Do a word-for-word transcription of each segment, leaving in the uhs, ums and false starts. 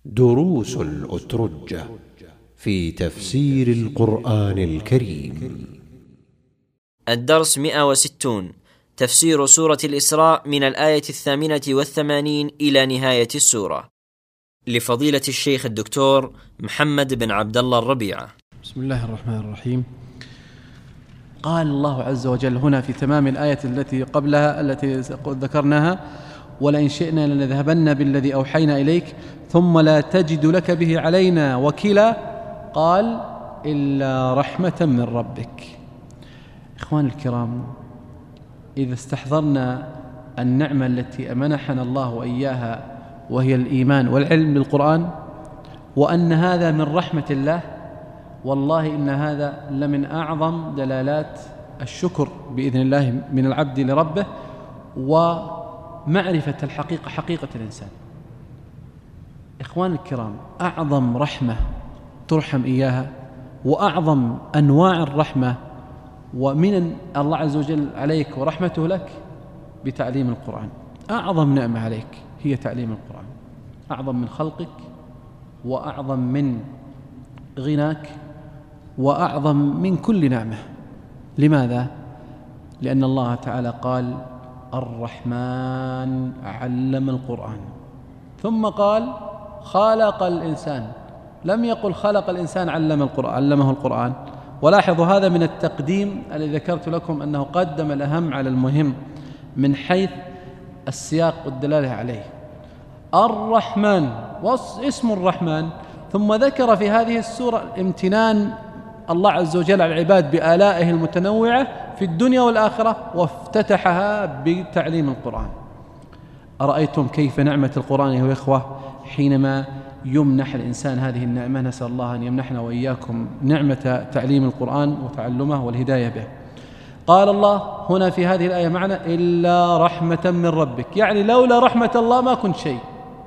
دروس الأترجة في تفسير القرآن الكريم. الدرس مئة وستون، تفسير سورة الإسراء من الآية الثامنة والثمانين إلى نهاية السورة، لفضيلة الشيخ الدكتور محمد بن عبد الله الربيعة. بسم الله الرحمن الرحيم. قال الله عز وجل هنا في تمام الآية التي قبلها التي ذكرناها: ولئن شئنا لنذهبن بالذي أوحينا إليك ثم لا تجد لك به علينا وكيلا، قال إلا رحمة من ربك. إخوان الكرام، إذا استحضرنا النعمة التي أمنحنا الله وإياها وهي الإيمان والعلم بالقرآن، وأن هذا من رحمة الله، والله إن هذا لمن أعظم دلالات الشكر بإذن الله من العبد لربه ومعرفة الحقيقة، حقيقة الإنسان. إخوان الكرام، أعظم رحمة ترحم إياها وأعظم أنواع الرحمة ومن الله عز وجل عليك ورحمته لك بتعليم القرآن. أعظم نعمة عليك هي تعليم القرآن، أعظم من خلقك وأعظم من غناك وأعظم من كل نعمة. لماذا؟ لأن الله تعالى قال: الرحمن علم القرآن، ثم قال: خلق الإنسان، لم يقل خلق الإنسان علم القرآن علمه القرآن. ولاحظوا هذا من التقديم الذي ذكرت لكم، أنه قدم الأهم على المهم من حيث السياق والدلالة عليه. الرحمن واسم الرحمن، ثم ذكر في هذه السورة امتنان الله عز وجل على العباد بآلائه المتنوعة في الدنيا والآخرة، وافتتحها بتعليم القرآن. أرأيتم كيف نعمة القرآن يا إخوة حينما يمنح الإنسان هذه النعمة؟ نسأل الله أن يمنحنا وإياكم نعمة تعليم القرآن وتعلمه والهداية به. قال الله هنا في هذه الآية معنا: إلا رحمة من ربك، يعني لولا رحمة الله ما كنت شيء.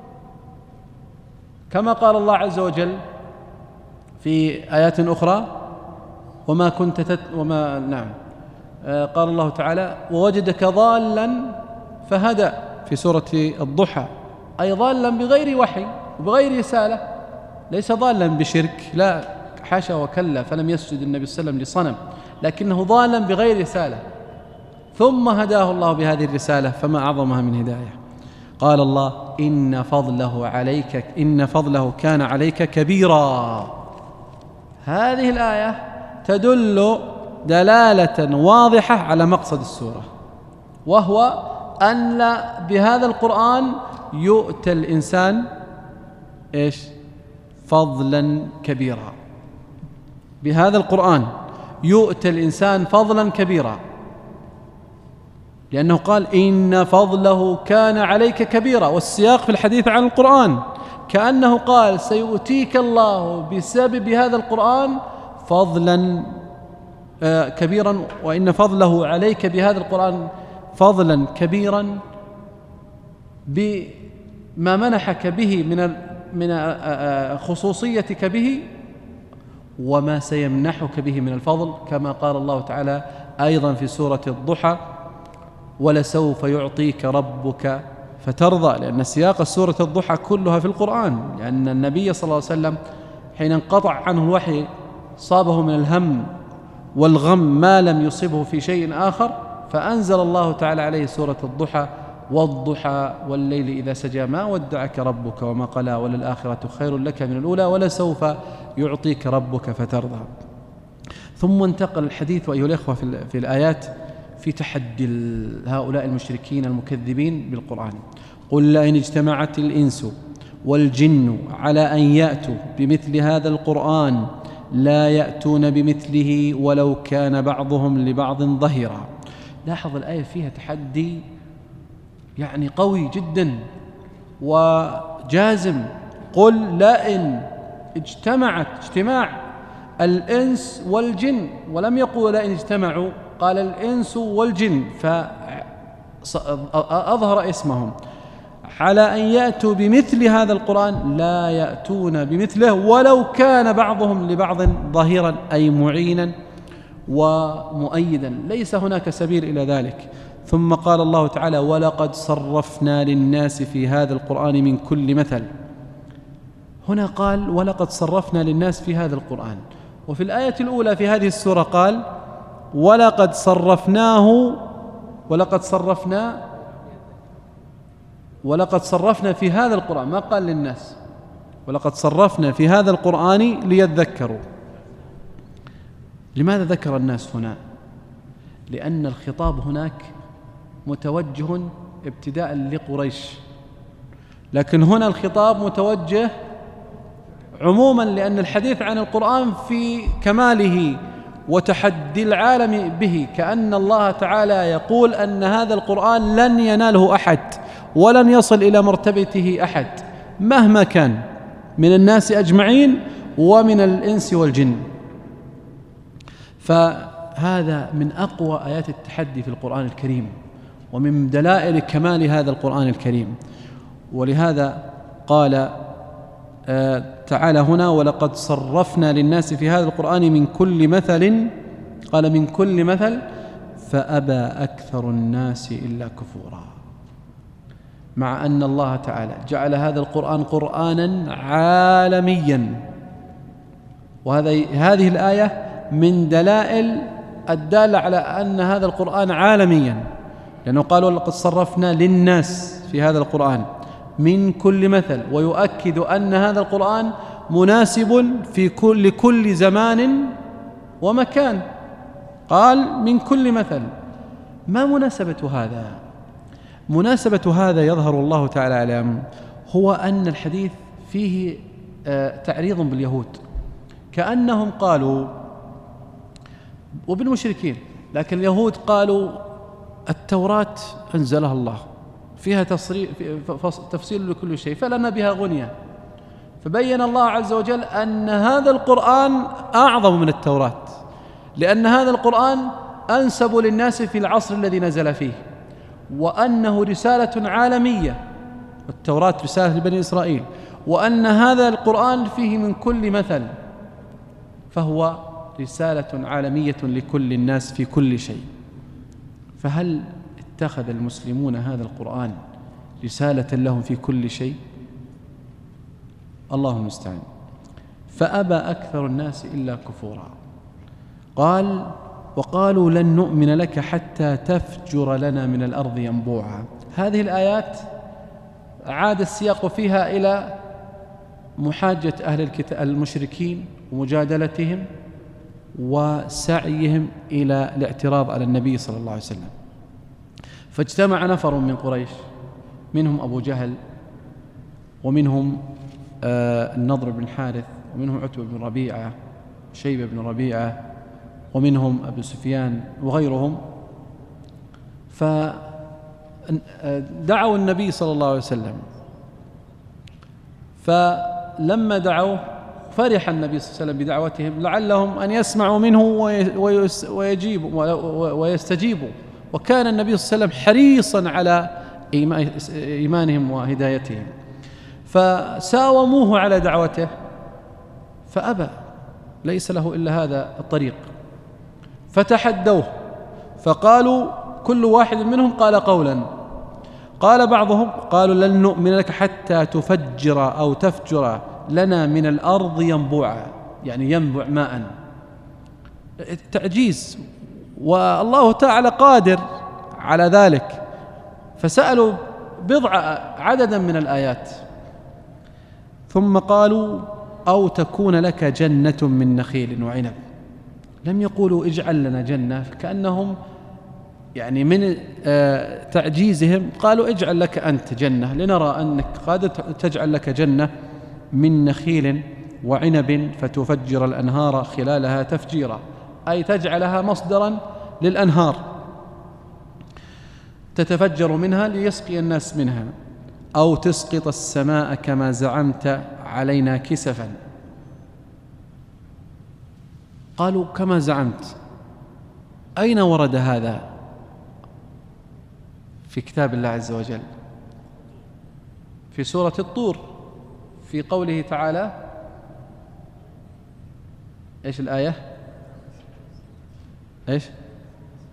كما قال الله عز وجل في آيات أخرى: وما كنت تت وما نعم آه قال الله تعالى: ووجدك ضالا فهدى في سورة الضحى، أي ضالا بغير وحي وبغير رسالة، ليس ضالا بشرك، لا حاشا وكلا، فلم يسجد النبي صلى الله عليه وسلم لصنم، لكنه ضالا بغير رسالة، ثم هداه الله بهذه الرسالة، فما أعظمها من هداية. قال الله: إن فضله عليك إن فضله كان عليك كبيرا. هذه الآية تدل دلالة واضحة على مقصد السورة، وهو أن بهذا القرآن يؤتى الإنسان إيش؟ فضلا كبيرا. بهذا القرآن يؤتى الإنسان فضلا كبيرا، لأنه قال: إن فضله كان عليك كبيرا، والسياق في الحديث عن القرآن كأنه قال: سيؤتيك الله بسبب هذا القرآن فضلا كبيرا، وإن فضله عليك بهذا القرآن فضلا كبيرا بما منحك به من من خصوصيتك به، وما سيمنحك به من الفضل، كما قال الله تعالى أيضا في سورة الضحى: ولسوف يعطيك ربك فترضى. لأن سياق سورة الضحى كلها في القرآن، لأن النبي صلى الله عليه وسلم حين انقطع عنه الوحي صابه من الهم والغم ما لم يصبه في شيء آخر، فأنزل الله تعالى عليه سورة الضحى: والضحى والليل إذا سجى ما ودعك ربك وما قلى وللآخرة خير لك من الأولى ولسوف يعطيك ربك فترضى. ثم انتقل الحديث أيها الأخوة في الآيات في تحدي هؤلاء المشركين المكذبين بالقرآن. قل لئن اجتمعت الإنس والجن على أن يأتوا بمثل هذا القرآن لا يأتون بمثله ولو كان بعضهم لبعض ظهيرا. لاحظ الآية فيها تحدي يعني قوي جدا وجازم. قل لئن اجتمعت، اجتماع الإنس والجن، ولم يقول لئن اجتمعوا، قال الإنس والجن، فأظهر اسمهم، على أن يأتوا بمثل هذا القرآن لا يأتون بمثله ولو كان بعضهم لبعض ظهيرا، أي معينا ومؤيدا، ليس هناك سبيل إلى ذلك. ثم قال الله تعالى: ولقد صرفنا للناس في هذا القرآن من كل مثل. هنا قال ولقد صرفنا للناس في هذا القرآن، وفي الآية الأولى في هذه السورة قال ولقد صرفناه ولقد صرفنا ولقد صرفنا في هذا القرآن، ما قال للناس، ولقد صرفنا في هذا القرآن ليذكروا. لماذا ذكر الناس هنا؟ لأن الخطاب هناك متوجه ابتداء لقريش، لكن هنا الخطاب متوجه عموما، لأن الحديث عن القرآن في كماله وتحدي العالم به، كأن الله تعالى يقول أن هذا القرآن لن يناله أحد ولن يصل إلى مرتبته أحد مهما كان من الناس أجمعين ومن الإنس والجن. فهذا من أقوى آيات التحدي في القرآن الكريم ومن دلائل كمال هذا القرآن الكريم. ولهذا قال آه تعالى هنا ولقد صرفنا للناس في هذا القرآن من كل مثل، قال من كل مثل فأبى أكثر الناس إلا كفورا، مع أن الله تعالى جعل هذا القرآن قرآنا عالميا. وهذه هذه الآية من دلائل الدالة على أن هذا القرآن عالميا، لأنه قالوا لقد صرفنا للناس في هذا القرآن من كل مثل، ويؤكد أن هذا القرآن مناسب في كل كل زمان ومكان. قال من كل مثل. ما مناسبة هذا؟ مناسبة هذا يظهر الله تعالى عليهم هو أن الحديث فيه تعريض باليهود، كأنهم قالوا وبالمشركين، لكن اليهود قالوا التوراة أنزلها الله فيها تفصيل لكل شيء فلنا بها غنية، فبين الله عز وجل أن هذا القرآن أعظم من التوراة، لأن هذا القرآن أنسب للناس في العصر الذي نزل فيه، وأنه رسالة عالمية، التوراة رسالة لبني إسرائيل، وأن هذا القرآن فيه من كل مثل، فهو رسالة عالمية لكل الناس في كل شيء. فهل اتخذ المسلمون هذا القرآن رسالة لهم في كل شيء؟ الله المستعان. فأبى أكثر الناس إلا كفورا. قال وقالوا لن نؤمن لك حتى تفجر لنا من الأرض ينبوعا. هذه الآيات عاد السياق فيها إلى محاجة أهل الكتاب المشركين ومجادلتهم وسعيهم إلى الاعتراض على النبي صلى الله عليه وسلم. فاجتمع نفر من قريش، منهم أبو جهل، ومنهم آه النضر بن حارث، ومنهم عتبة بن ربيعة، شيبة بن ربيعة، ومنهم أبو سفيان وغيرهم. فدعوا النبي صلى الله عليه وسلم، فلما دعوه فرح النبي صلى الله عليه وسلم بدعوتهم لعلهم أن يسمعوا منه ويجيبوا ويستجيبوا، وكان النبي صلى الله عليه وسلم حريصا على إيمانهم وهدايتهم، فساوموه على دعوته فأبى، ليس له إلا هذا الطريق، فتحدوه فقالوا كل واحد منهم قال قولا. قال بعضهم قالوا لن نؤمن لك حتى تفجر أو تفجر لنا من الأرض ينبوعا، يعني ينبع ماء، تعجيز، والله تعالى قادر على ذلك. فسألوا بضع عددا من الآيات، ثم قالوا أو تكون لك جنة من نخيل وعنب. لم يقولوا اجعل لنا جنة، كأنهم يعني من تعجيزهم قالوا اجعل لك أنت جنة لنرى أنك قادر تجعل لك جنة من نخيل وعنب فتفجر الأنهار خلالها تفجيرا، أي تجعلها مصدرا للأنهار تتفجر منها ليسقي الناس منها، أو تسقط السماء كما زعمت علينا كسفا. قالوا كما زعمت، أين ورد هذا في كتاب الله عز وجل؟ في سورة الطور، في قوله تعالى إيش الآية؟ إيش؟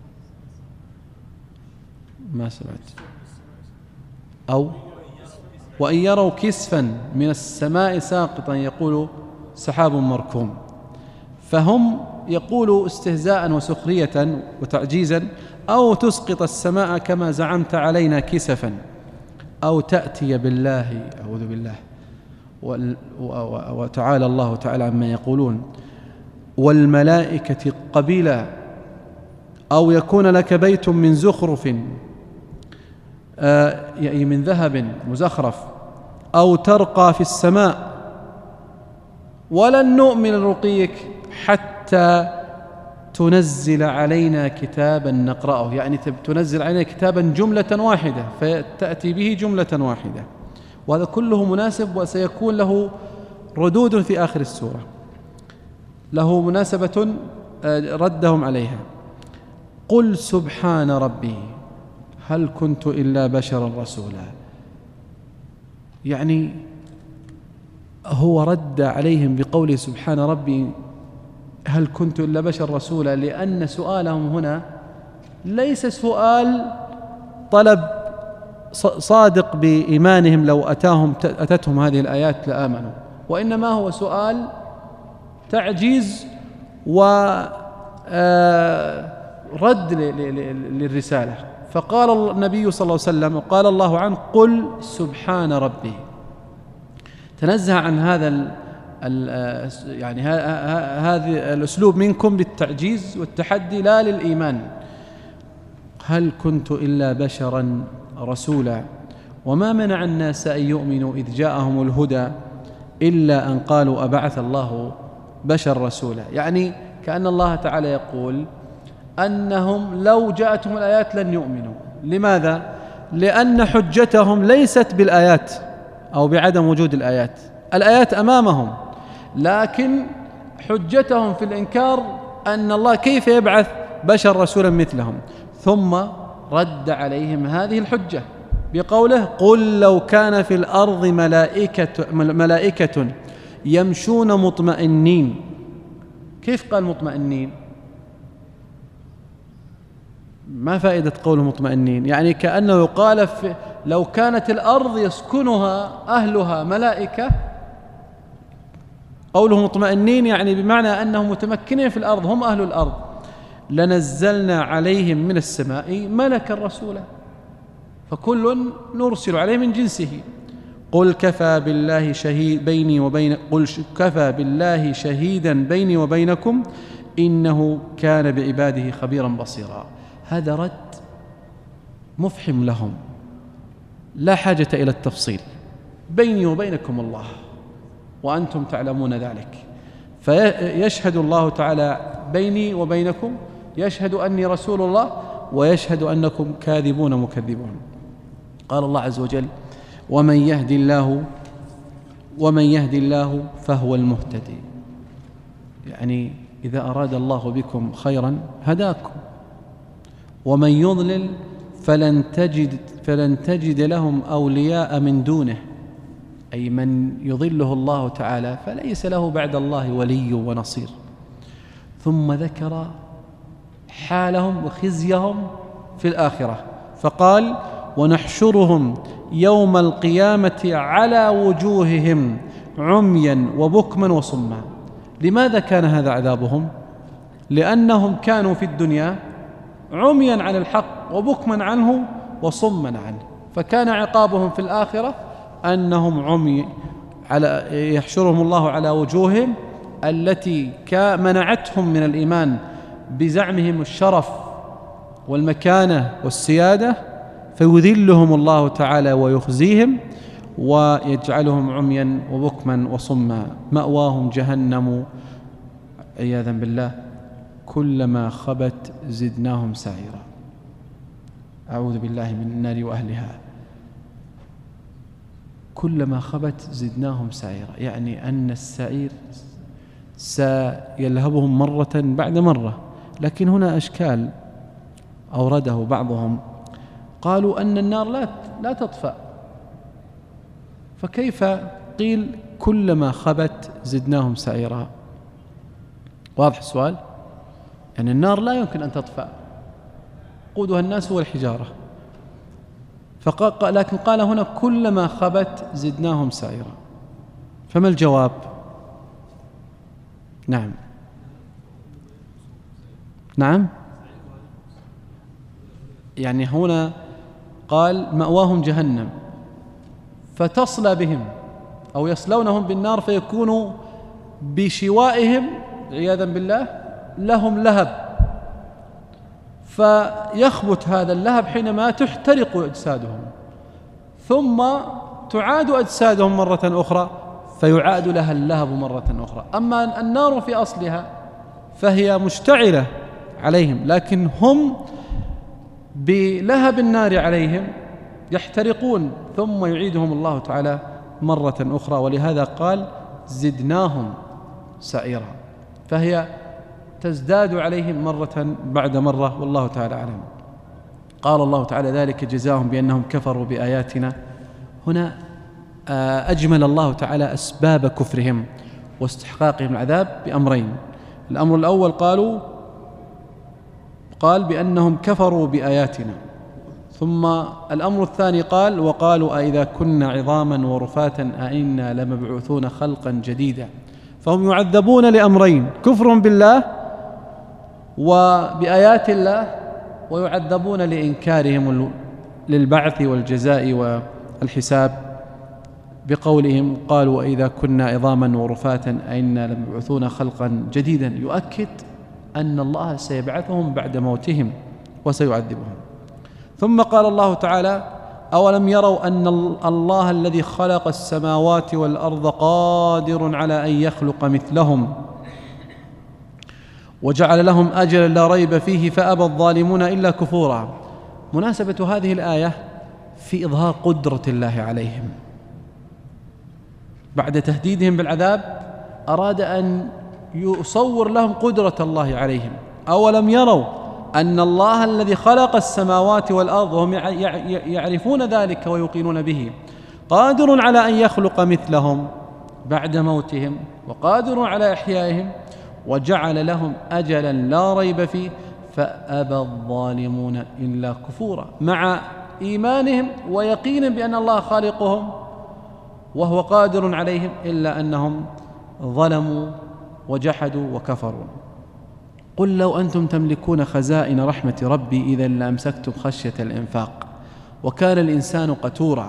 ما سمعت. أو وإن يروا كسفا من السماء ساقطا يقولوا سحاب مركوم. فهم يقولوا استهزاء وسخرية وتعجيزا: أو تسقط السماء كما زعمت علينا كسفا، أو تأتي بالله، أعوذ بالله، وتعالى الله تعالى عما يقولون، والملائكة قبيلا، أو يكون لك بيت من زخرف يعني من ذهب مزخرف، أو ترقى في السماء، ولن نؤمن لرقيك حتى تنزل علينا كتابا نقرأه، يعني تنزل علينا كتابا جملة واحدة فتأتي به جملة واحدة. وهذا كله مناسب وسيكون له ردود في آخر السورة، له مناسبة ردهم عليها. قل سبحان ربي هل كنت إلا بشرا رسولا. يعني هو رد عليهم بقوله سبحان ربي هل كنت إلا بشر رسولا، لأن سؤالهم هنا ليس سؤال طلب صادق بإيمانهم لو أتاهم أتتهم هذه الآيات لآمنوا، وإنما هو سؤال تعجيز ورد للرسالة. فقال النبي صلى الله عليه وسلم وقال الله عنه: قل سبحان ربي، تنزه عن هذا ال ال يعني هذا الأسلوب منكم بالتعجيز والتحدي لا للإيمان. هل كنت إلا بشرا رسولا وما منع الناس أن يؤمنوا إذ جاءهم الهدى إلا أن قالوا أبعث الله بشر رسولا. يعني كأن الله تعالى يقول أنهم لو جاءتهم الآيات لن يؤمنوا. لماذا؟ لأن حجتهم ليست بالآيات أو بعدم وجود الآيات، الآيات أمامهم، لكن حجتهم في الإنكار أن الله كيف يبعث بشر رسولا مثلهم. ثم رد عليهم هذه الحجة بقوله: قل لو كان في الأرض ملائكة, ملائكة يمشون مطمئنين. كيف قال مطمئنين؟ ما فائدة قوله مطمئنين؟ يعني كأنه يقال لو كانت الأرض يسكنها أهلها ملائكة، قوله مطمئنين يعني بمعنى أنهم متمكنين في الأرض، هم أهل الأرض، لنزلنا عليهم من السماء ملكا رسولا، فكل نرسل عليه من جنسه. قل كفى بالله شهيد بيني وبين قل كفى بالله شهيدا بيني وبينكم إنه كان بعباده خبيرا بصيرا. هذا رد مفحم لهم، لا حاجة إلى التفصيل. بيني وبينكم الله وأنتم تعلمون ذلك، فيشهد الله تعالى بيني وبينكم، يشهد أني رسول الله، ويشهد أنكم كاذبون مكذبون. قال الله عز وجل: ومن يهد الله ومن يهد الله فهو المهتدي. يعني إذا أراد الله بكم خيرا هداكم، ومن يضلل فلن تجد فلن تجد لهم أولياء من دونه، أي من يضله الله تعالى فليس له بعد الله ولي ونصير. ثم ذكر حالهم وخزيهم في الآخرة فقال: ونحشرهم يوم القيامة على وجوههم عميا وبكما وصما. لماذا كان هذا عذابهم؟ لأنهم كانوا في الدنيا عميا عن الحق وبكما عنه وصما عنه، فكان عقابهم في الآخرة أنهم عمي، على يحشرهم الله على وجوههم التي منعتهم من الإيمان بزعمهم الشرف والمكانة والسيادة، فيذلهم الله تعالى ويخزيهم ويجعلهم عميا وبكما وصما. مأواهم جهنم عياذا بالله، كلما خبت زدناهم سعيرا. أعوذ بالله من النار وأهلها. كلما خبت زدناهم سعيرا، يعني أن السعير سيلهبهم مرة بعد مرة. لكن هنا أشكال أورده بعضهم، قالوا أن النار لا لا تطفأ، فكيف قيل كلما خبت زدناهم سعيرا؟ واضح السؤال؟ يعني النار لا يمكن أن تطفأ، قودها الناس والحجارة، فقال لكن قال هنا كلما خبت زدناهم سعيرا. فما الجواب؟ نعم نعم يعني هنا قال مأواهم جهنم فتصلى بهم أو يصلونهم بالنار فيكونوا بشوائهم عياذا بالله لهم لهب، فيخبت هذا اللهب حينما تحترق أجسادهم، ثم تعاد أجسادهم مرة أخرى فيعاد لها اللهب مرة أخرى. أما النار في أصلها فهي مشتعلة عليهم، لكن هم بلهب النار عليهم يحترقون ثم يعيدهم الله تعالى مرة أخرى، ولهذا قال زدناهم سعيرا، فهي تزداد عليهم مرة بعد مرة، والله تعالى أعلم. قال الله تعالى ذلك جزاهم بأنهم كفروا بآياتنا. هنا أجمل الله تعالى أسباب كفرهم واستحقاقهم العذاب بأمرين. الأمر الأول قالوا قال بأنهم كفروا بآياتنا، ثم الأمر الثاني قال وقالوا أئذا كنا عظاما ورفاتا أئنا لمبعوثون خلقا جديدا. فهم يعذبون لأمرين: كفر بالله وبآيات الله، ويعذبون لإنكارهم للبعث والجزاء والحساب بقولهم قالوا إذا كنا عظاما ورفاتا أئنا لمبعوثون خلقا جديدا، يؤكد أن الله سيبعثهم بعد موتهم وسيعذبهم. ثم قال الله تعالى أولم يروا أن الله الذي خلق السماوات والأرض قادر على أن يخلق مثلهم وجعل لهم أجلا لا ريب فيه فأبى الظالمون إلا كفورا. مناسبة هذه الآية في إظهار قدرة الله عليهم بعد تهديدهم بالعذاب، أراد أن يصور لهم قدرة الله عليهم. أولم يروا أن الله الذي خلق السماوات والأرض، وهم يعرفون ذلك ويوقنون به، قادر على أن يخلق مثلهم بعد موتهم وقادر على إحيائهم، وجعل لهم أجلا لا ريب فيه فأبى الظالمون إلا كفورا، مع إيمانهم ويقين بأن الله خالقهم وهو قادر عليهم، إلا أنهم ظلموا وجحدوا وكفروا. قل لو أنتم تملكون خزائن رحمة ربي إذا لأمسكتم خشية الإنفاق وكان الإنسان قتورا.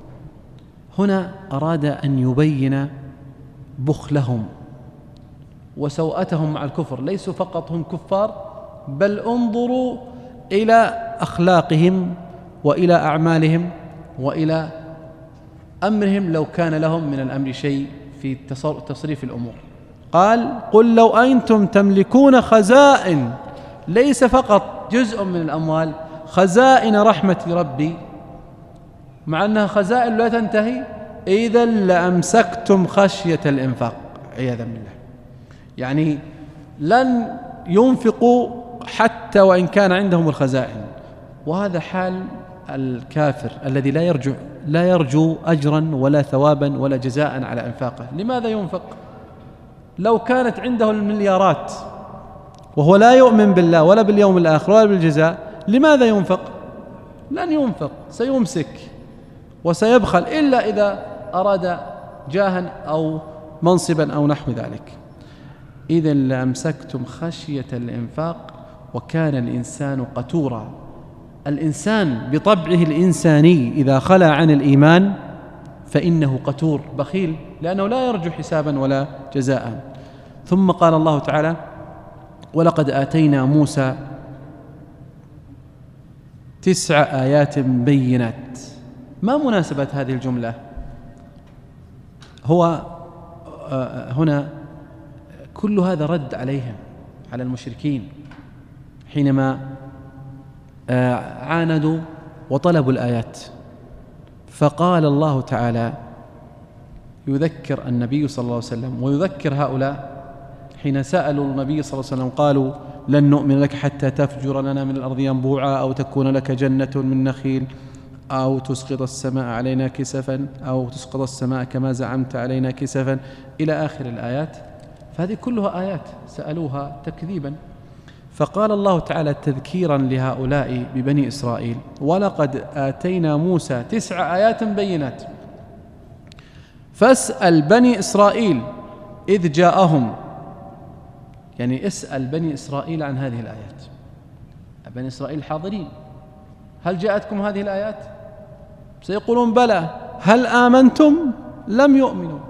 هنا أراد أن يبين بخلهم وسوءتهم مع الكفر، ليسوا فقط هم كفار، بل انظروا إلى أخلاقهم وإلى أعمالهم وإلى أمرهم لو كان لهم من الأمر شيء في تصريف الأمور. قال قل لو أنتم تملكون خزائن، ليس فقط جزء من الأموال، خزائن رحمة ربي، مع أنها خزائن لا تنتهي، إذا لأمسكتم خشية الإنفاق عياذا بالله، يعني لن ينفقوا حتى وإن كان عندهم الخزائن. وهذا حال الكافر الذي لا يرجو لا يرجو أجرا ولا ثوابا ولا جزاء على إنفاقه. لماذا ينفق؟ لو كانت عنده المليارات وهو لا يؤمن بالله ولا باليوم الآخر ولا بالجزاء، لماذا ينفق؟ لن ينفق، سيمسك وسيبخل إلا إذا أراد جاها أو منصبا أو نحو ذلك. إذا لأمسكتم خشية الإنفاق وكان الإنسان قتورا. الإنسان بطبعه الإنساني إذا خلى عن الإيمان فإنه قتور بخيل، لأنه لا يرجو حسابا ولا جزاء. ثم قال الله تعالى ولقد آتينا موسى تسع آيات بينات. ما مناسبة هذه الجملة؟ هو هنا كل هذا رد عليهم، على المشركين حينما عاندوا وطلبوا الآيات. فقال الله تعالى يذكر النبي صلى الله عليه وسلم ويذكر هؤلاء حين سألوا النبي صلى الله عليه وسلم قالوا لن نؤمن لك حتى تفجر لنا من الأرض ينبوعا أو تكون لك جنة من نخيل أو تسقط السماء علينا كسفا أو تسقط السماء كما زعمت علينا كسفا إلى آخر الآيات. فهذه كلها آيات سألوها تكذيبا. فقال الله تعالى تذكيرا لهؤلاء ببني إسرائيل: ولقد آتينا موسى تسع آيات بينات فاسأل بني إسرائيل إذ جاءهم. يعني اسأل بني إسرائيل عن هذه الآيات. بني إسرائيل حاضرين، هل جاءتكم هذه الآيات؟ سيقولون بلى. هل آمنتم؟ لم يؤمنوا،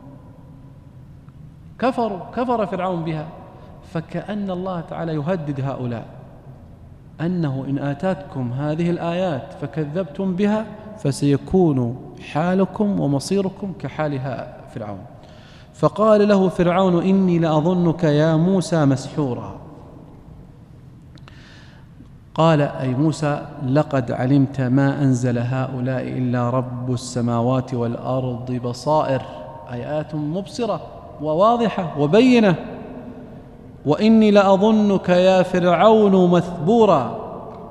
كفروا، كفر فرعون بها. فكأن الله تعالى يهدد هؤلاء أنه إن آتاتكم هذه الآيات فكذبتم بها فسيكون حالكم ومصيركم كحالها فرعون. فقال له فرعون: إني لأظنك يا موسى مسحورا. قال أي موسى: لقد علمت ما أنزل هؤلاء إلا رب السماوات والأرض بصائر، آيات مبصرة وواضحة وبينة، وإني لأظنك يا فرعون مثبورا.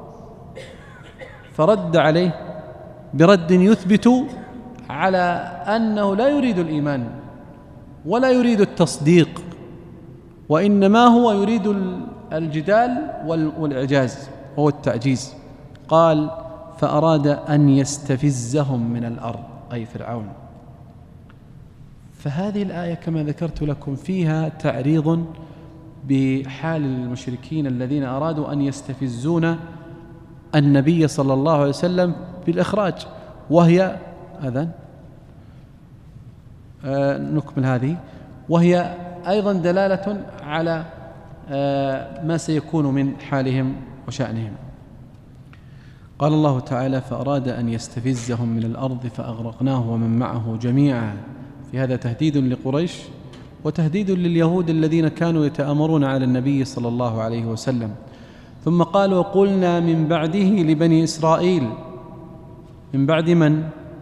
فرد عليه برد يثبت على أنه لا يريد الإيمان ولا يريد التصديق، وإنما هو يريد الجدال والإعجاز وهو التعجيز. قال: فأراد أن يستفزهم من الأرض، أي فرعون. فهذه الآية كما ذكرت لكم فيها تعريض بحال المشركين الذين أرادوا أن يستفزون النبي صلى الله عليه وسلم بالإخراج، وهي أذن آه نكمل هذه، وهي أيضا دلالة على آه ما سيكون من حالهم وشأنهم. قال الله تعالى: فأراد أن يستفزهم من الأرض فأغرقناه ومن معه جميعا. في هذا تهديد لقريش وتهديد لليهود الذين كانوا يتآمرون على النبي صلى الله عليه وسلم. ثم قال: وقلنا من بعده لبني إسرائيل. من بعد من؟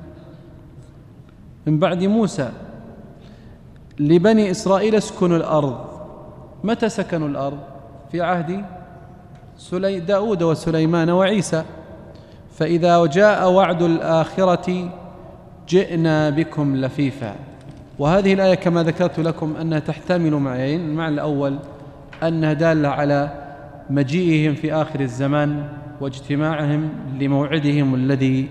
من بعد موسى. لبني إسرائيل اسكنوا الأرض. متى سكنوا الأرض؟ في عهد داود وسليمان وعيسى. فإذا جاء وعد الآخرة جئنا بكم لفيفا. وهذه الآية كما ذكرت لكم أنها تحتمل معنيين. المعنى الأول أنها دالة على مجيئهم في آخر الزمان واجتماعهم لموعدهم الذي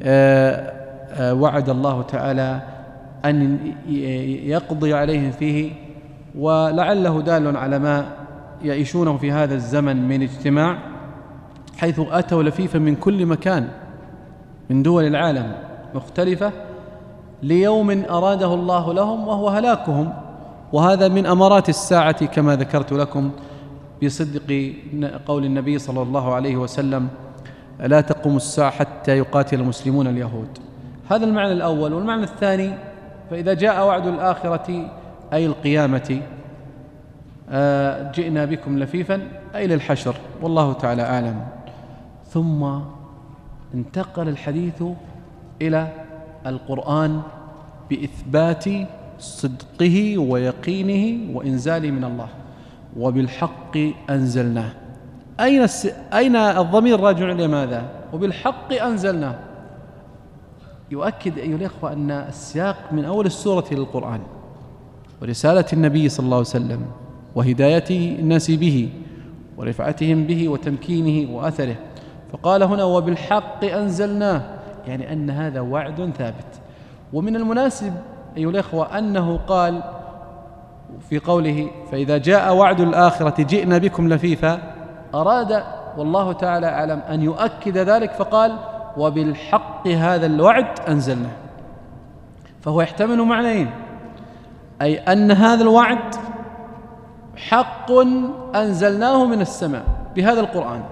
وعد الله تعالى أن يقضي عليهم فيه، ولعله دال على ما يعيشونه في هذا الزمن من اجتماع، حيث أتوا لفيفا من كل مكان من دول العالم مختلفة ليوم أراده الله لهم وهو هلاكهم. وهذا من أمارات الساعة كما ذكرت لكم بصدق قول النبي صلى الله عليه وسلم: لا تقوم الساعة حتى يقاتل المسلمون اليهود. هذا المعنى الأول. والمعنى الثاني: فإذا جاء وعد الآخرة أي القيامة جئنا بكم لفيفا أي للحشر، والله تعالى أعلم. ثم انتقل الحديث إلى القرآن بإثبات صدقه ويقينه وإنزاله من الله. وبالحق أنزلناه. أين الس... أين الضمير راجع لماذا؟ وبالحق أنزلناه. يؤكد أيها الأخوة أن السياق من أول السورة للقرآن ورسالة النبي صلى الله عليه وسلم وهدايته الناس به ورفعتهم به وتمكينه وأثره. فقال هنا: وبالحق أنزلناه، يعني أن هذا وعد ثابت. ومن المناسب أيها الأخوة أنه قال في قوله: فإذا جاء وعد الآخرة جئنا بكم لفيفا، أراد والله تعالى أعلم أن يؤكد ذلك فقال: وبالحق هذا الوعد أنزلناه. فهو يحتمل معنيين: أي أن هذا الوعد حق أنزلناه من السماء بهذا القرآن.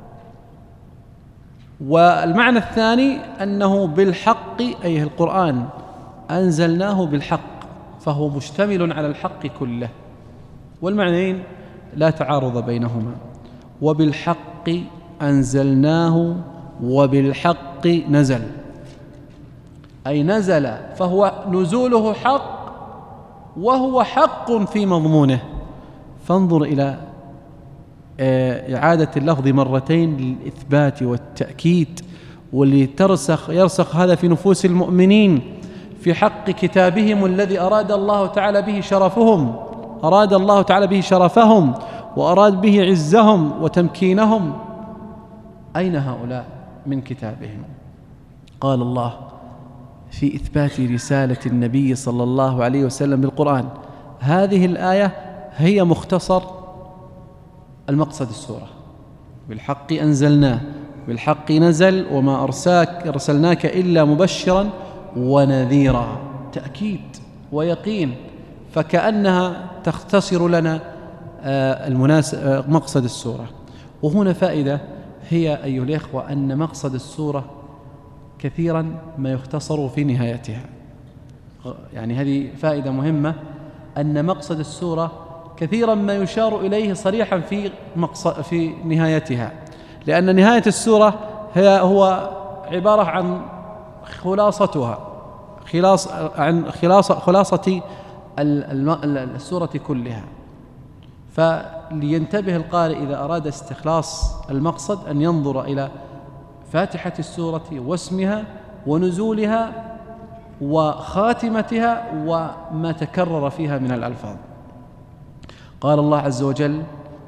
والمعنى الثاني أنه بالحق أي القرآن أنزلناه بالحق، فهو مشتمل على الحق كله. والمعنيين لا تعارض بينهما. وبالحق أنزلناه وبالحق نزل، أي نزل فهو نزوله حق وهو حق في مضمونه. فانظر إلى إعادة اللفظ مرتين للإثبات والتأكيد، واللي ترسخ يرسخ هذا في نفوس المؤمنين في حق كتابهم الذي أراد الله تعالى به شرفهم أراد الله تعالى به شرفهم وأراد به عزهم وتمكينهم، أين هؤلاء من كتابهم؟ قال الله في إثبات رسالة النبي صلى الله عليه وسلم بالقرآن: هذه الآية هي مختصر المقصد السورة، بالحق أنزلناه بالحق نزل وما أرساك أرسلناك إلا مبشرا ونذيرا، تأكيد ويقين، فكأنها تختصر لنا مقصد السورة. وهنا فائدة هي أيها الإخوة أن مقصد السورة كثيرا ما يختصر في نهايتها، يعني هذه فائدة مهمة، أن مقصد السورة كثيرا ما يشار إليه صريحا في مقصد في نهايتها، لأن نهاية السورة هي هو عبارة عن خلاصتها خلاص عن خلاصة خلاصة السورة كلها. فلينتبه القارئ إذا أراد استخلاص المقصد أن ينظر إلى فاتحة السورة واسمها ونزولها وخاتمتها وما تكرر فيها من الألفاظ. قال الله عز وجل: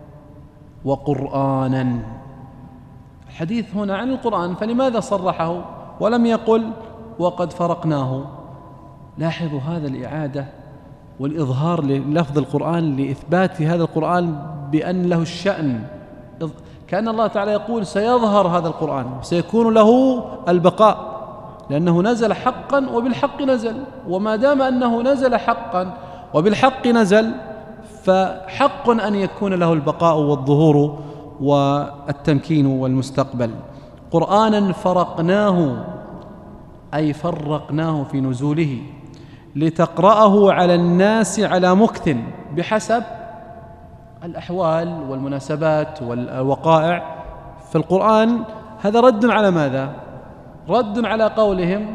وقرآنا. الحديث هنا عن القرآن، فلماذا صرحه ولم يقل وقد فرقناه؟ لاحظوا هذا الإعادة والإظهار للفظ القرآن لإثبات هذا القرآن بأن له الشأن، كأن الله تعالى يقول سيظهر هذا القرآن وسيكون له البقاء، لأنه نزل حقا وبالحق نزل، وما دام أنه نزل حقا وبالحق نزل فحق أن يكون له البقاء والظهور والتمكين والمستقبل. قرآنا فرقناه أي فرقناه في نزوله لتقرأه على الناس على مكث بحسب الأحوال والمناسبات والوقائع في القرآن. هذا رد على ماذا؟ رد على قولهم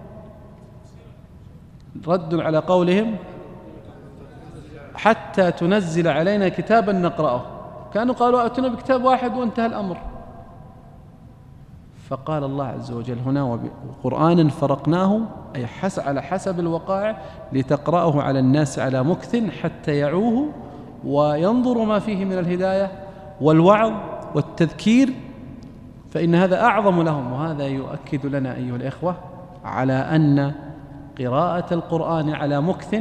رد على قولهم حتى تنزل علينا كتابا نقرأه، كانوا قالوا أتنا بكتاب واحد وانتهى الأمر. فقال الله عز وجل هنا: وقرآنا فرقناه أي حس على حسب الوقائع لتقرأه على الناس على مكث حتى يعوه وينظروا ما فيه من الهداية والوعظ والتذكير، فإن هذا أعظم لهم. وهذا يؤكد لنا أيها الإخوة على أن قراءة القرآن على مكث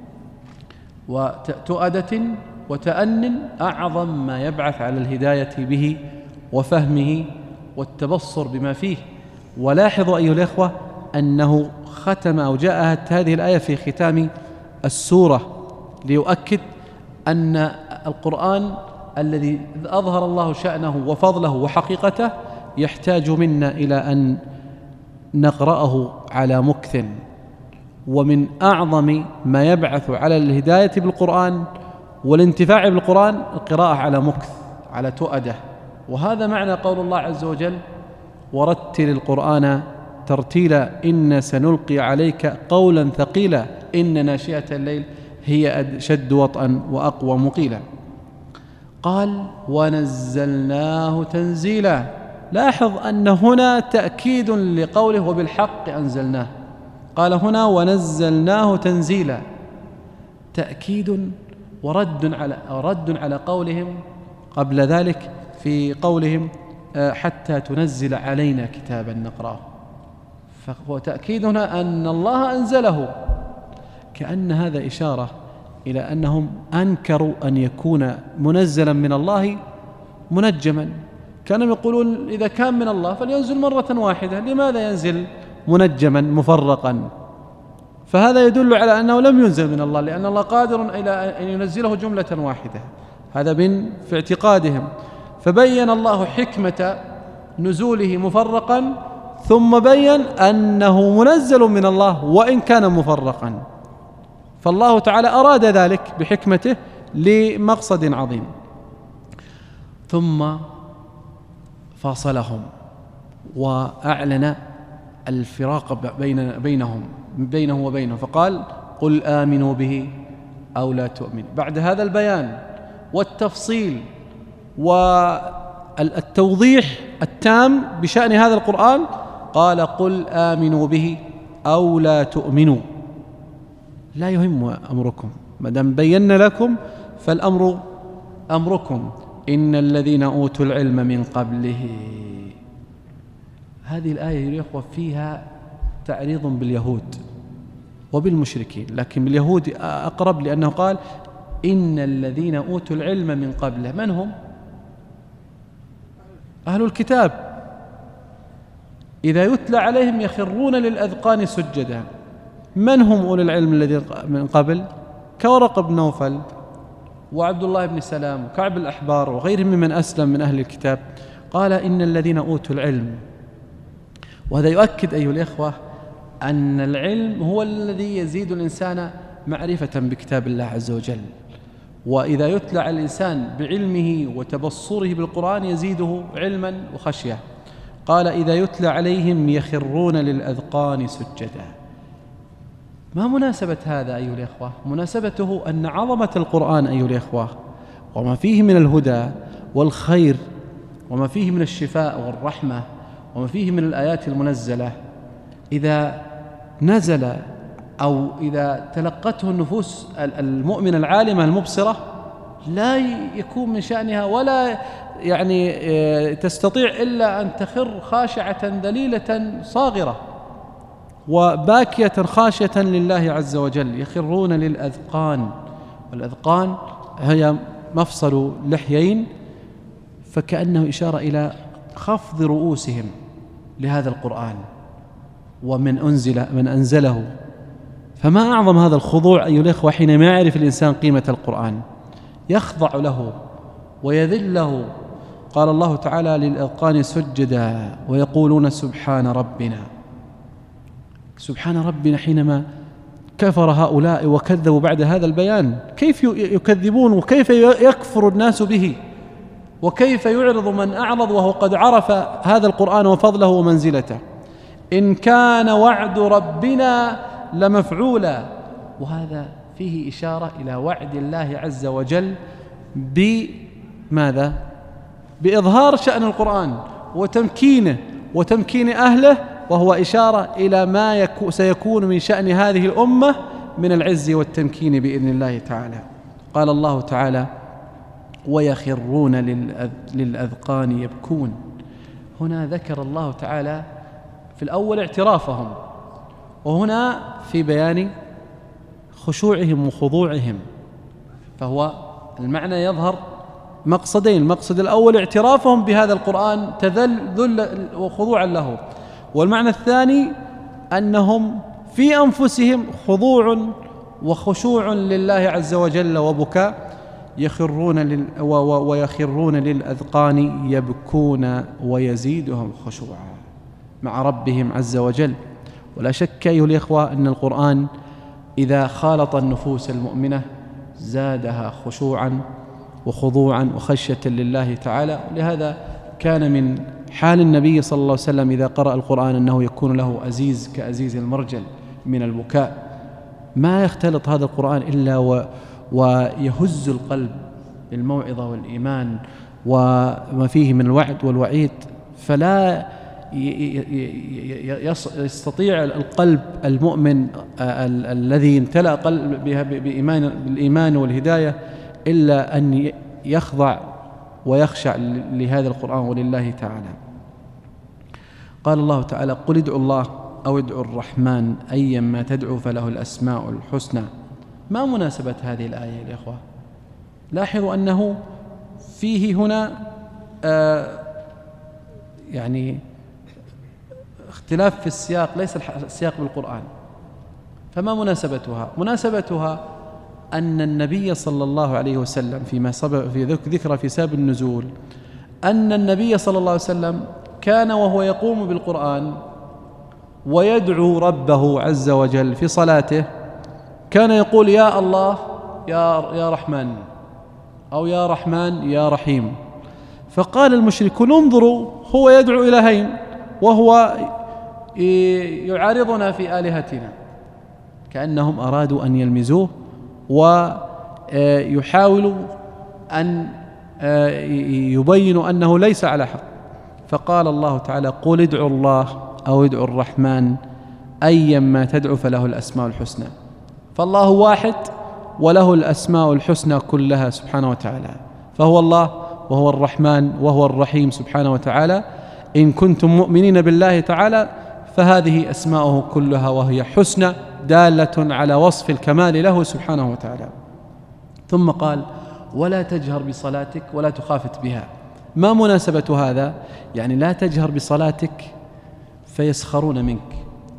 وتؤدة وتأن أعظم ما يبعث على الهداية به وفهمه والتبصر بما فيه. ولاحظوا أيها الإخوة أنه ختم أو جاءت هذه الآية في ختام السورة ليؤكد أن القرآن الذي أظهر الله شأنه وفضله وحقيقته يحتاج منا إلى أن نقرأه على مكث. ومن أعظم ما يبعث على الهداية بالقرآن والانتفاع بالقرآن القراءة على مكث، على تؤدة. وهذا معنى قول الله عز وجل: ورتل القرآن ترتيلا إن سنلقي عليك قولا ثقيلا إن ناشئة الليل هي أشد وطئا وأقوى مقيلا. قال: ونزلناه تنزيلا. لاحظ أن هنا تأكيد لقوله وبالحق أنزلناه، قال هنا ونزلناه تنزيلا، تأكيد ورد على رد على قولهم قبل ذلك في قولهم حتى تنزل علينا كتابا نقرأه. فهو تأكيد هنا أن الله أنزله، كأن هذا إشارة إلى أنهم أنكروا أن يكون منزلا من الله منجما. كانوا يقولون إذا كان من الله فلينزل مرة واحدة، لماذا ينزل منجما مفرقا؟ فهذا يدل على أنه لم ينزل من الله، لأن الله قادر إلى أن ينزله جملة واحدة. هذا من في اعتقادهم. فبين الله حكمة نزوله مفرقا، ثم بين أنه منزل من الله وإن كان مفرقا. فالله تعالى أراد ذلك بحكمته لمقصد عظيم. ثم فاصلهم وأعلن الفراق بين بينهم بينه وبينه، فقال: قل آمنوا به أو لا تؤمن. بعد هذا البيان والتفصيل والتوضيح التام بشأن هذا القرآن قال: قل آمنوا به أو لا تؤمنوا، لا يهم أمركم، ما دام بينا لكم فالأمر أمركم إن الذين أوتوا العلم من قبله. هذه الآية يا إخوة فيها تعريض باليهود وبالمشركين، لكن باليهود أقرب لأنه قال إن الذين أوتوا العلم من قبله. من هم؟ أهل الكتاب. إذا يتلى عليهم يخرون للأذقان سجدا. من هم أولي العلم الذين من قبل؟ كورق بن نوفل وعبد الله بن سلام وكعب الأحبار وغيرهم ممن أسلم من أهل الكتاب. قال إن الذين أوتوا العلم، وهذا يؤكد أيها الإخوة أن العلم هو الذي يزيد الإنسان معرفة بكتاب الله عز وجل، وإذا يتلى على الإنسان بعلمه وتبصره بالقرآن يزيده علما وخشية. قال إذا يتلى عليهم يخرون للأذقان سجدا. ما مناسبة هذا أيها الإخوة؟ مناسبته أن عظمة القرآن أيها الإخوة وما فيه من الهدى والخير وما فيه من الشفاء والرحمة وما فيه من الآيات المنزلة، إذا نزل أو إذا تلقته النفوس المؤمنة العالمة المبصرة لا يكون من شأنها ولا يعني تستطيع إلا أن تخر خاشعة ذليلة صاغرة وباكية خاشية لله عز وجل. يخرون للأذقان، والأذقان هي مفصل لحيين، فكأنه إشارة إلى خفض رؤوسهم لهذا القرآن ومن أنزل من أنزله. فما أعظم هذا الخضوع أيها الأخوة حينما يعرف الإنسان قيمة القرآن، يخضع له ويذل له. قال الله تعالى للأذقان سجدا ويقولون سبحان ربنا. سبحان ربنا حينما كفر هؤلاء وكذبوا بعد هذا البيان، كيف يكذبون وكيف يكفر الناس به وكيف يعرض من أعرض وهو قد عرف هذا القرآن وفضله ومنزلته. إن كان وعد ربنا لمفعولا. وهذا فيه إشارة إلى وعد الله عز وجل بماذا؟ بإظهار شأن القرآن وتمكينه وتمكين أهله، وهو إشارة إلى ما يكو سيكون من شأن هذه الأمة من العز والتمكين بإذن الله تعالى. قال الله تعالى ويخرون للأذقان يبكون. هنا ذكر الله تعالى في الأول اعترافهم، وهنا في بيان خشوعهم وخضوعهم، فهو المعنى يظهر مقصدين. المقصد الأول اعترافهم بهذا القرآن تذلل وخضوعا له، والمعنى الثاني أنهم في أنفسهم خضوع وخشوع لله عز وجل وبكاء. يخرون لل ويخرون للأذقان يبكون ويزيدهم خشوعا مع ربهم عز وجل. ولا شك أيها الإخوة أن القرآن إذا خالط النفوس المؤمنة زادها خشوعا وخضوعا وخشية لله تعالى. ولهذا كان من حال النبي صلى الله عليه وسلم إذا قرأ القرآن أنه يكون له أزيز كأزيز المرجل من البكاء. ما يختلط هذا القرآن إلا و ويهز القلب بالموعظة والإيمان وما فيه من الوعد والوعيد، فلا يستطيع القلب المؤمن الذي امتلأ قلب بإيمان بالإيمان والهداية إلا أن يخضع ويخشع لهذا القرآن ولله تعالى. قال الله تعالى قل ادعوا الله أو ادعوا الرحمن أيا ما تدعو فله الأسماء الحسنى. ما مناسبة هذه الآية يا إخوة؟ لاحظوا أنه فيه هنا آه يعني اختلاف في السياق، ليس السياق بالقرآن. فما مناسبتها؟ مناسبتها أن النبي صلى الله عليه وسلم فيما سبق في ذكر في سبب النزول أن النبي صلى الله عليه وسلم كان وهو يقوم بالقرآن ويدعو ربه عز وجل في صلاته كان يقول يا الله يا يا رحمن أو يا رحمن يا رحيم. فقال المشركون انظروا هو يدعو إلهين وهو يعارضنا في آلهتنا، كأنهم أرادوا أن يلمزوه ويحاولوا أن يبينوا أنه ليس على حق. فقال الله تعالى قل ادعوا الله أو ادعوا الرحمن أيا ما تدعو فله الأسماء الحسنى. فالله واحد وله الأسماء الحسنى كلها سبحانه وتعالى، فهو الله وهو الرحمن وهو الرحيم سبحانه وتعالى. إن كنتم مؤمنين بالله تعالى فهذه أسماؤه كلها وهي حسنى دالة على وصف الكمال له سبحانه وتعالى. ثم قال ولا تجهر بصلاتك ولا تخافت بها. ما مناسبة هذا؟ يعني لا تجهر بصلاتك فيسخرون منك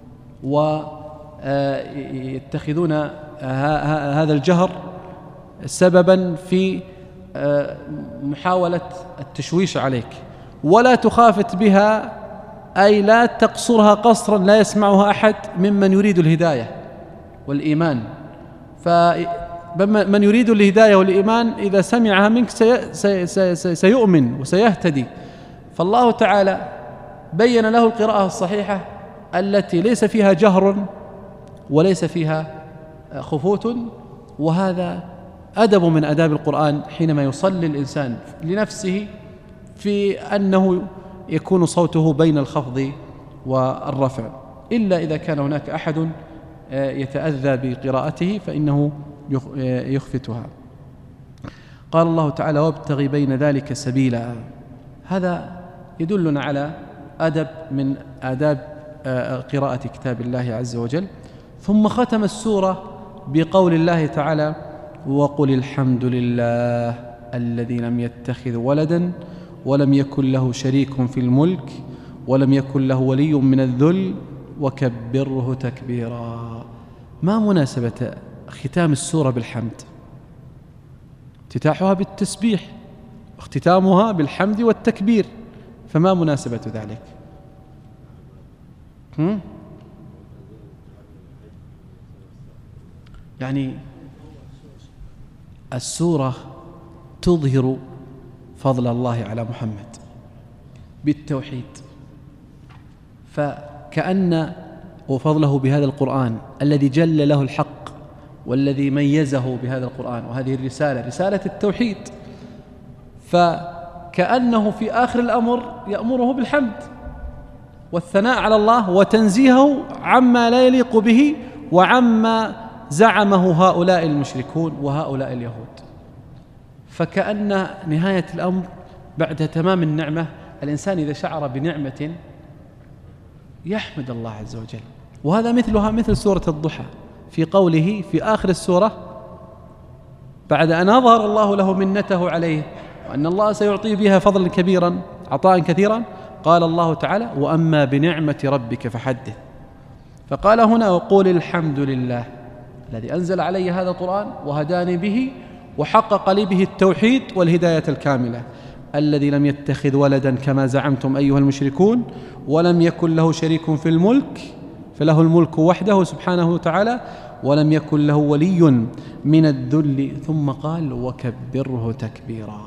ويتخذون هذا الجهر سببا في محاولة التشويش عليك. ولا تخافت بها أي لا تقصرها قصرا لا يسمعها أحد ممن يريد الهداية والإيمان. فمن يريد الهداية والإيمان إذا سمعها منك سي سي سي سيؤمن وسيهتدي. فالله تعالى بين له القراءة الصحيحة التي ليس فيها جهر وليس فيها خفوت، وهذا أدب من أداب القرآن حينما يصلي الإنسان لنفسه في أنه يكون صوته بين الخفض والرفع، إلا إذا كان هناك أحد يتأذى بقراءته فإنه يخفتها. قال الله تعالى وابتغي بين ذلك سبيلا. هذا يدلنا على أدب من آداب قراءة كتاب الله عز وجل. ثم ختم السورة بقول الله تعالى وقل الحمد لله الذي لم يتخذ ولدا ولم يكن له شريك في الملك ولم يكن له ولي من الذل وكبره تكبيرا. ما مناسبة ختام السورة بالحمد؟ افتتاحها بالتسبيح واختتامها بالحمد والتكبير، فما مناسبة ذلك؟ هم؟ يعني السورة تظهر فضل الله على محمد بالتوحيد، فكأن وفضله بهذا القرآن الذي جل له الحق والذي ميزه بهذا القرآن وهذه الرسالة رسالة التوحيد، فكأنه في آخر الأمر يأمره بالحمد والثناء على الله وتنزيهه عما لا يليق به وعما زعمه هؤلاء المشركون وهؤلاء اليهود. فكأن نهاية الأمر بعد تمام النعمة الإنسان إذا شعر بنعمة يحمد الله عز وجل. وهذا مثلها مثل سورة الضحى في قوله في آخر السورة بعد أن أظهر الله له منته عليه وأن الله سيعطيه بها فضلا كبيرا عطاء كثيرا، قال الله تعالى وأما بنعمة ربك فحدث. فقال هنا وقول الحمد لله الذي أنزل علي هذا القرآن وهداني به وحقق لي به التوحيد والهداية الكاملة، الذي لم يتخذ ولدا كما زعمتم أيها المشركون ولم يكن له شريك في الملك فله الملك وحده سبحانه وتعالى ولم يكن له ولي من الذل. ثم قال وكبره تكبيرا.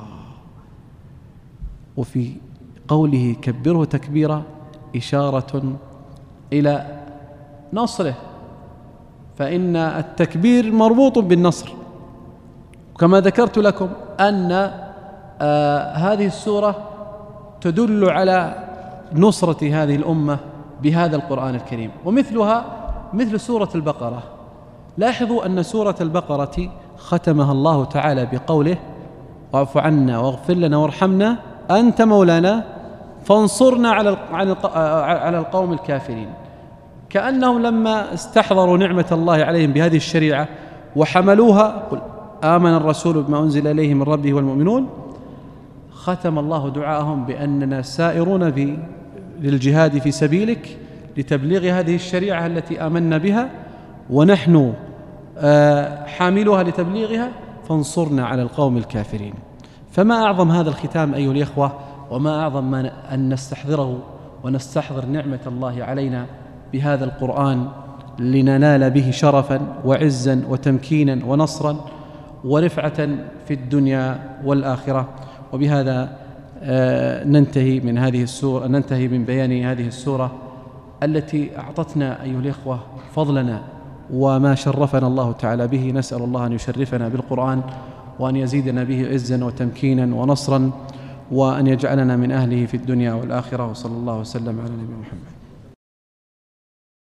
وفي قوله كبره تكبيرا إشارة إلى نصره، فإن التكبير مربوط بالنصر. كما ذكرت لكم أن آه هذه السورة تدل على نصرة هذه الأمة بهذا القرآن الكريم، ومثلها مثل سورة البقرة. لاحظوا أن سورة البقرة ختمها الله تعالى بقوله واعف عنا واغفر لنا وارحمنا أنت مولانا فانصرنا على على القوم الكافرين. كأنهم لما استحضروا نعمة الله عليهم بهذه الشريعة وحملوها قل آمن الرسول بما أنزل إليه من ربه والمؤمنون، ختم الله دعاءهم بأننا سائرون في للجهاد في سبيلك لتبليغ هذه الشريعة التي آمنا بها ونحن حاملها لتبليغها فانصرنا على القوم الكافرين. فما أعظم هذا الختام أيها الإخوة، وما أعظم ما أن نستحضره ونستحضر نعمة الله علينا بهذا القرآن لننال به شرفا وعزا وتمكينا ونصرا ورفعة في الدنيا والآخرة. وبهذا ننتهي من هذه السورة ننتهي من بيان هذه السورة التي أعطتنا أيها الإخوة فضلنا وما شرفنا الله تعالى به. نسأل الله أن يشرفنا بالقرآن وأن يزيدنا به عزا وتمكينا ونصرا وأن يجعلنا من أهله في الدنيا والآخرة. وصلى الله وسلم على نبينا محمد.